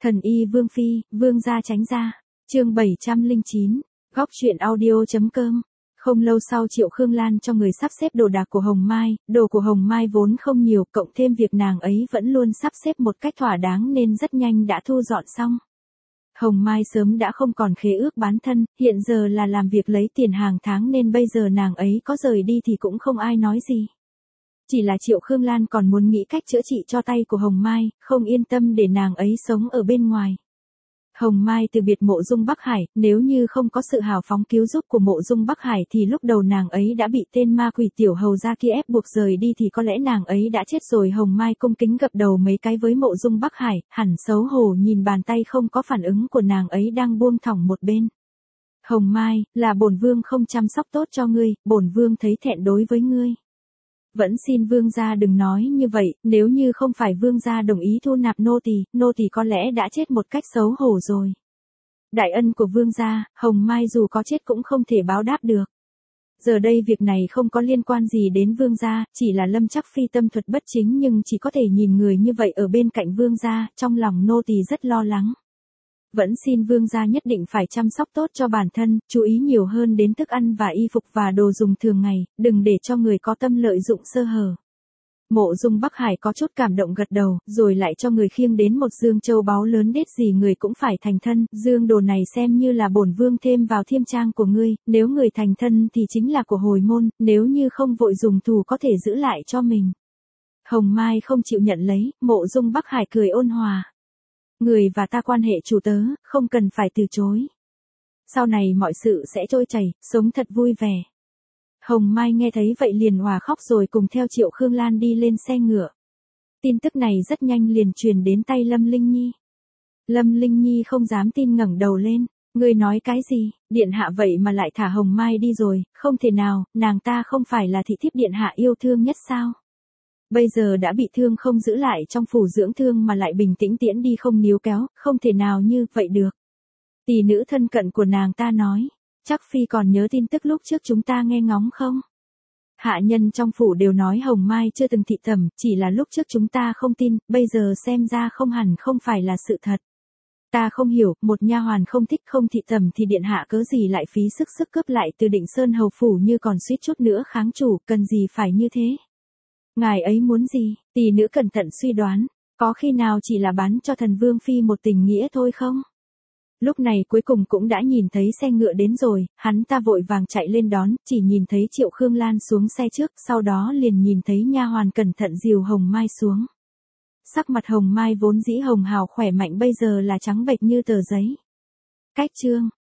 Thần y Vương Phi, Vương gia tránh ra. Chương 709, góc truyện audio.com. Không lâu sau Triệu Khương Lan cho người sắp xếp đồ đạc của Hồng Mai, đồ của Hồng Mai vốn không nhiều, cộng thêm việc nàng ấy vẫn luôn sắp xếp một cách thỏa đáng nên rất nhanh đã thu dọn xong. Hồng Mai sớm đã không còn khế ước bán thân, hiện giờ là làm việc lấy tiền hàng tháng nên bây giờ nàng ấy có rời đi thì cũng không ai nói gì. Chỉ là Triệu Khương Lan còn muốn nghĩ cách chữa trị cho tay của Hồng Mai, không yên tâm để nàng ấy sống ở bên ngoài. Hồng Mai từ biệt Mộ Dung Bắc Hải, nếu như không có sự hào phóng cứu giúp của Mộ Dung Bắc Hải thì lúc đầu nàng ấy đã bị tên ma quỷ tiểu hầu gia kia ép buộc rời đi thì có lẽ nàng ấy đã chết rồi. Hồng Mai cung kính gập đầu mấy cái với Mộ Dung Bắc Hải, hẳn xấu hổ nhìn bàn tay không có phản ứng của nàng ấy đang buông thõng một bên. Hồng Mai, là bổn vương không chăm sóc tốt cho ngươi, bổn vương thấy thẹn đối với ngươi. Vẫn xin vương gia đừng nói như vậy, nếu như không phải vương gia đồng ý thu nạp nô tỳ có lẽ đã chết một cách xấu hổ rồi. Đại ân của vương gia, Hồng Mai dù có chết cũng không thể báo đáp được. Giờ đây việc này không có liên quan gì đến vương gia, chỉ là Lâm Chắc Phi tâm thuật bất chính nhưng chỉ có thể nhìn người như vậy ở bên cạnh vương gia, trong lòng nô tỳ rất lo lắng. Vẫn xin vương gia nhất định phải chăm sóc tốt cho bản thân, chú ý nhiều hơn đến thức ăn và y phục và đồ dùng thường ngày, đừng để cho người có tâm lợi dụng sơ hở. Mộ Dung Bắc Hải có chút cảm động gật đầu, rồi lại cho người khiêng đến một dương châu báu lớn đét gì người cũng phải thành thân, dương đồ này xem như là bổn vương thêm vào thiêm trang của ngươi, nếu người thành thân thì chính là của hồi môn, nếu như không vội dùng thù có thể giữ lại cho mình. Hồng Mai không chịu nhận lấy, Mộ Dung Bắc Hải cười ôn hòa. Người và ta quan hệ chủ tớ, không cần phải từ chối. Sau này mọi sự sẽ trôi chảy, sống thật vui vẻ. Hồng Mai nghe thấy vậy liền òa khóc rồi cùng theo Triệu Khương Lan đi lên xe ngựa. Tin tức này rất nhanh liền truyền đến tay Lâm Linh Nhi. Lâm Linh Nhi không dám tin ngẩng đầu lên. Ngươi nói cái gì, điện hạ vậy mà lại thả Hồng Mai đi rồi, không thể nào, nàng ta không phải là thị thiếp điện hạ yêu thương nhất sao? Bây giờ đã bị thương không giữ lại trong phủ dưỡng thương mà lại bình tĩnh tiễn đi không níu kéo, không thể nào như vậy được. Tỷ nữ thân cận của nàng ta nói, chắc Phi còn nhớ tin tức lúc trước chúng ta nghe ngóng không? Hạ nhân trong phủ đều nói Hồng Mai chưa từng thị tẩm, chỉ là lúc trước chúng ta không tin, bây giờ xem ra không hẳn không phải là sự thật. Ta không hiểu, một nha hoàn không thích không thị tẩm thì điện hạ cớ gì lại phí sức cướp lại từ Định Sơn hầu phủ như còn suýt chút nữa kháng chủ, cần gì phải như thế? Ngài ấy muốn gì? Tỷ nữ cẩn thận suy đoán, có khi nào chỉ là bán cho thần Vương Phi một tình nghĩa thôi không? Lúc này cuối cùng cũng đã nhìn thấy xe ngựa đến rồi, hắn ta vội vàng chạy lên đón, chỉ nhìn thấy Triệu Khương Lan xuống xe trước, sau đó liền nhìn thấy nha hoàn cẩn thận dìu Hồng Mai xuống. Sắc mặt Hồng Mai vốn dĩ hồng hào khỏe mạnh bây giờ là trắng bệch như tờ giấy. Cách chương